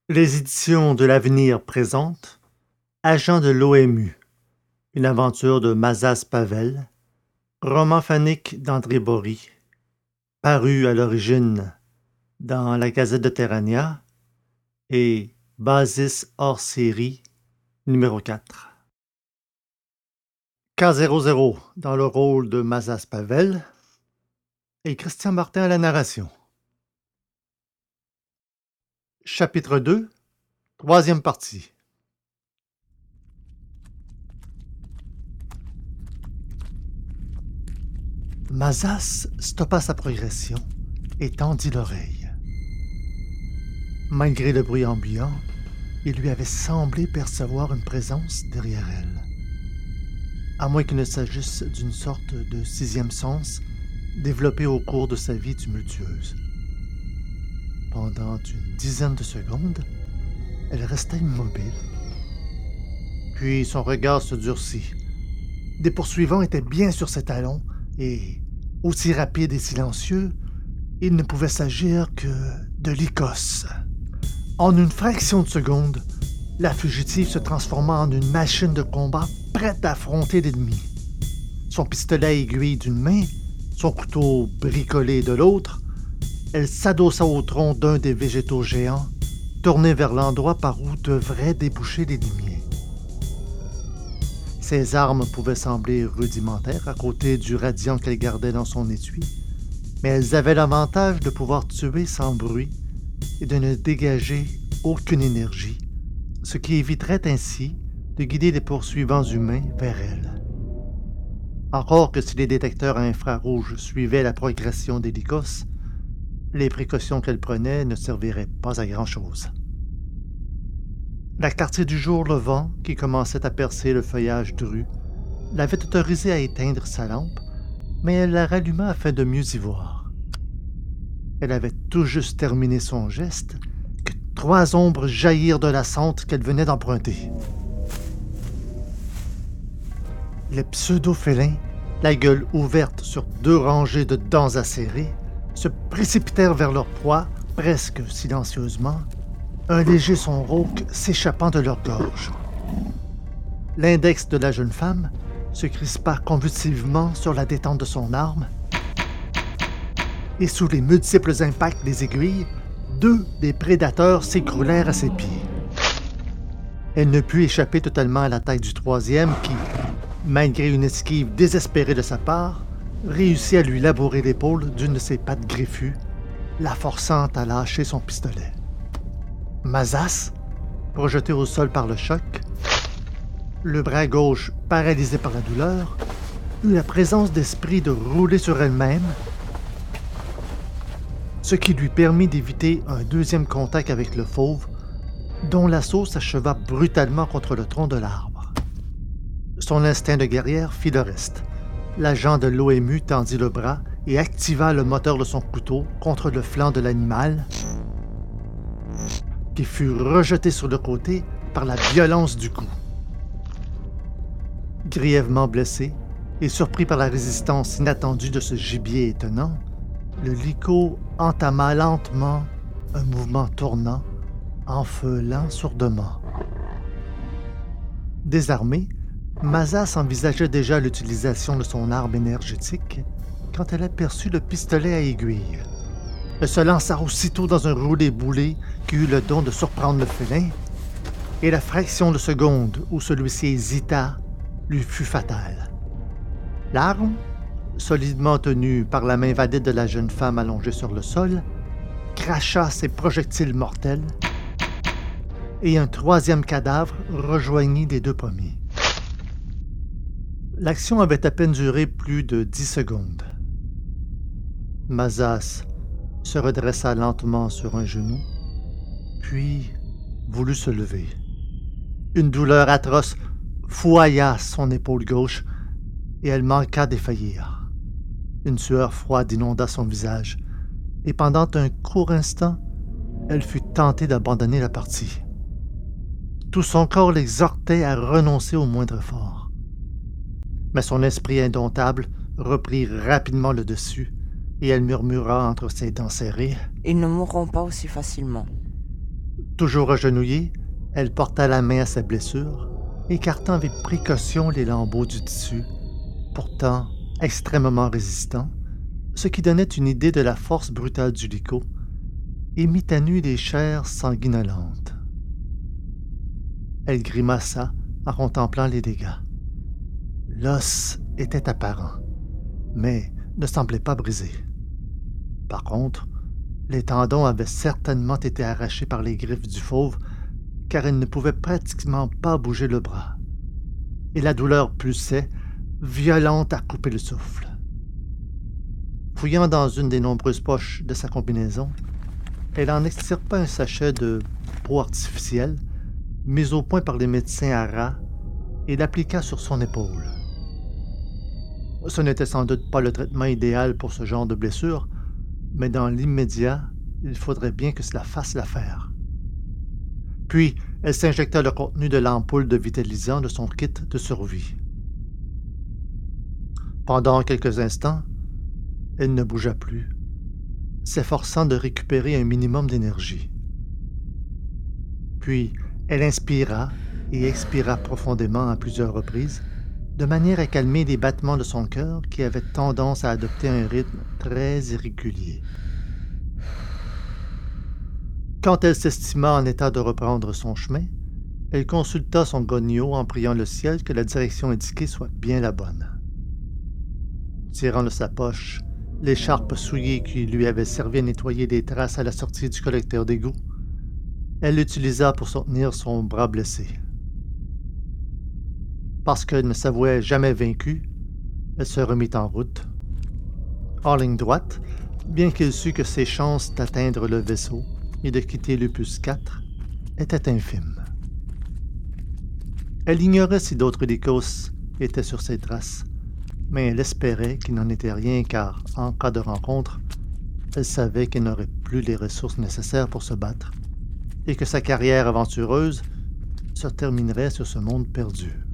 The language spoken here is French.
Les éditions de l'Avenir présentent Agent de l'OMU, une aventure de Mazas Pavel, roman phonique d'André Bory, paru à l'origine dans la Gazette de Terrania et Basis hors série numéro 4. K00 dans le rôle de Mazas Pavel et Christian Martin à la narration. Chapitre 2, troisième partie. Mazas stoppa sa progression et tendit l'oreille. Malgré le bruit ambiant, il lui avait semblé percevoir une présence derrière elle. À moins qu'il ne s'agisse d'une sorte de sixième sens développé au cours de sa vie tumultueuse. Pendant une dizaine de secondes, elle resta immobile. Puis son regard se durcit. Des poursuivants étaient bien sur ses talons et, aussi rapide et silencieux, il ne pouvait s'agir que de l'Écosse. En une fraction de seconde, la fugitive se transforma en une machine de combat prête à affronter l'ennemi. Son pistolet à aiguille d'une main, son couteau bricolé de l'autre, elle s'adossa au tronc d'un des végétaux géants, tourné vers l'endroit par où devrait déboucher les limiers. Ses armes pouvaient sembler rudimentaires à côté du radiant qu'elle gardait dans son étui, mais elles avaient l'avantage de pouvoir tuer sans bruit et de ne dégager aucune énergie, ce qui éviterait ainsi de guider les poursuivants humains vers elle. Encore que si les détecteurs à infrarouge suivaient la progression des Lycos, les précautions qu'elle prenait ne serviraient pas à grand-chose. La clarté du jour levant, qui commençait à percer le feuillage dru, l'avait autorisée à éteindre sa lampe, mais elle la ralluma afin de mieux y voir. Elle avait tout juste terminé son geste que trois ombres jaillirent de la sente qu'elle venait d'emprunter. Les pseudo-félins, la gueule ouverte sur deux rangées de dents acérées, se précipitèrent vers leur proie, presque silencieusement, un léger son rauque s'échappant de leur gorge. L'index de la jeune femme se crispa convulsivement sur la détente de son arme, et sous les multiples impacts des aiguilles, deux des prédateurs s'écroulèrent à ses pieds. Elle ne put échapper totalement à l'attaque du troisième qui, malgré une esquive désespérée de sa part, réussit à lui labourer l'épaule d'une de ses pattes griffues, la forçant à lâcher son pistolet. Mazas, projeté au sol par le choc, le bras gauche paralysé par la douleur, eut la présence d'esprit de rouler sur elle-même, ce qui lui permit d'éviter un deuxième contact avec le fauve, dont l'assaut s'acheva brutalement contre le tronc de l'arbre. Son instinct de guerrière fit le reste. L'agent de l'OMU tendit le bras et activa le moteur de son couteau contre le flanc de l'animal, qui fut rejeté sur le côté par la violence du coup. Grièvement blessé et surpris par la résistance inattendue de ce gibier étonnant, le Lyco entama lentement un mouvement tournant, enfeulant sourdement. Désarmé, Mazas envisageait déjà l'utilisation de son arme énergétique quand elle aperçut le pistolet à aiguille. Elle se lança aussitôt dans un roulé-boulé qui eut le don de surprendre le félin, et la fraction de seconde où celui-ci hésita lui fut fatale. L'arme, solidement tenue par la main vadée de la jeune femme allongée sur le sol, cracha ses projectiles mortels, et un troisième cadavre rejoignit les deux premiers. L'action avait à peine duré plus de 10 secondes. Mazas se redressa lentement sur un genou, puis voulut se lever. Une douleur atroce fouailla son épaule gauche et elle manqua d'effaillir. Une sueur froide inonda son visage et pendant un court instant, elle fut tentée d'abandonner la partie. Tout son corps l'exhortait à renoncer au moindre effort. Mais son esprit indomptable reprit rapidement le dessus et elle murmura entre ses dents serrées: Ils ne mourront pas aussi facilement. Toujours agenouillée, elle porta la main à sa blessure, écartant avec précaution les lambeaux du tissu, pourtant extrêmement résistants, ce qui donnait une idée de la force brutale du licot, et mit à nu les chairs sanguinolentes. Elle grimaça en contemplant les dégâts. L'os était apparent, mais ne semblait pas brisé. Par contre, les tendons avaient certainement été arrachés par les griffes du fauve, car elle ne pouvait pratiquement pas bouger le bras. Et la douleur pulsait, violente à couper le souffle. Fouillant dans une des nombreuses poches de sa combinaison, elle en extirpa un sachet de peau artificielle, mis au point par les médecins à rats, et l'appliqua sur son épaule. Ce n'était sans doute pas le traitement idéal pour ce genre de blessure, mais dans l'immédiat, il faudrait bien que cela fasse l'affaire. Puis, elle s'injecta le contenu de l'ampoule de vitalisant de son kit de survie. Pendant quelques instants, elle ne bougea plus, s'efforçant de récupérer un minimum d'énergie. Puis, elle inspira et expira profondément à plusieurs reprises, de manière à calmer les battements de son cœur qui avaient tendance à adopter un rythme très irrégulier. Quand elle s'estima en état de reprendre son chemin, elle consulta son gognon en priant le ciel que la direction indiquée soit bien la bonne. Tirant de sa poche l'écharpe souillée qui lui avait servi à nettoyer les traces à la sortie du collecteur d'égouts, elle l'utilisa pour soutenir son bras blessé. Parce qu'elle ne s'avouait jamais vaincue, elle se remit en route. En ligne droite, bien qu'elle sût que ses chances d'atteindre le vaisseau et de quitter l'Opus 4 étaient infimes. Elle ignorait si d'autres hélicos étaient sur ses traces, mais elle espérait qu'il n'en était rien car, en cas de rencontre, elle savait qu'elle n'aurait plus les ressources nécessaires pour se battre et que sa carrière aventureuse se terminerait sur ce monde perdu.